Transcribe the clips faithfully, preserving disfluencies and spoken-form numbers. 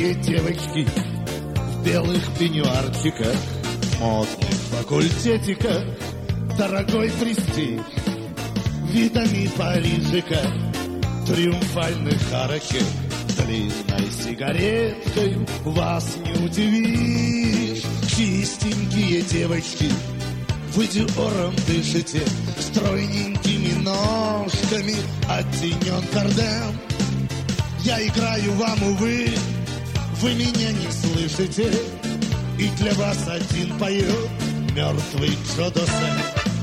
Молоденькие девочки в белых пеньюарчиках, модных факультетиках, дорогой престиж, видами Парижика, триумфальных арочек, длинной сигареткой вас не удивишь. Чистенькие девочки, вы диором дышите, стройненькими ножками оттенен карден. Я играю вам, увы, вы меня не слышите, и для вас один поет мертвый Джо Доссен.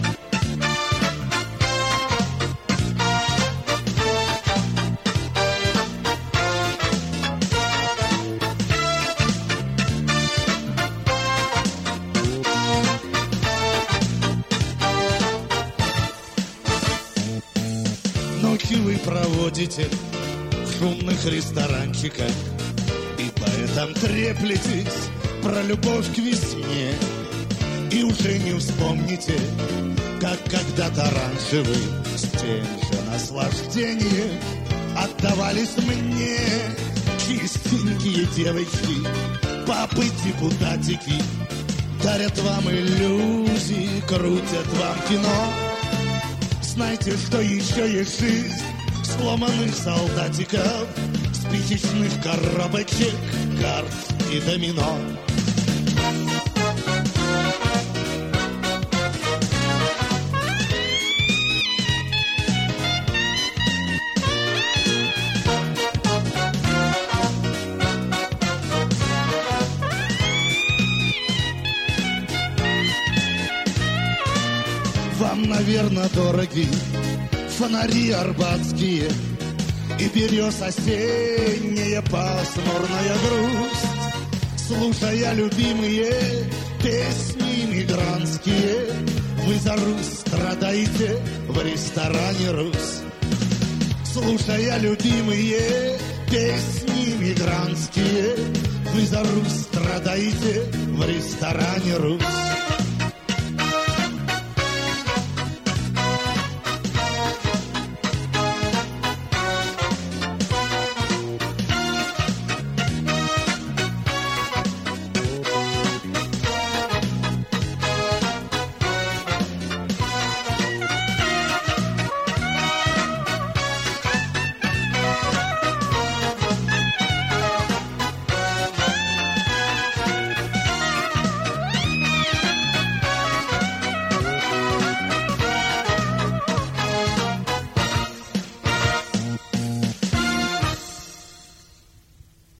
Ночи вы проводите в шумных ресторанчиках, и поэтому треплетесь про любовь к весне. И уже не вспомните, как когда-то раньше вы с тем же наслаждением отдавались мне. Чистенькие девочки, папы-депутатики дарят вам иллюзии, крутят вам кино. Знайте, что еще есть жизнь сломанных солдатиков, спичечных коробочек, карт и домино. Вам, наверное, дороги фонари арбатские и берез осенняя пасмурная грусть. Слушая любимые песни мигрантские, вы за Русь страдаете в ресторане «Русь». Слушая любимые песни мигрантские, вы за Русь страдаете в ресторане «Русь».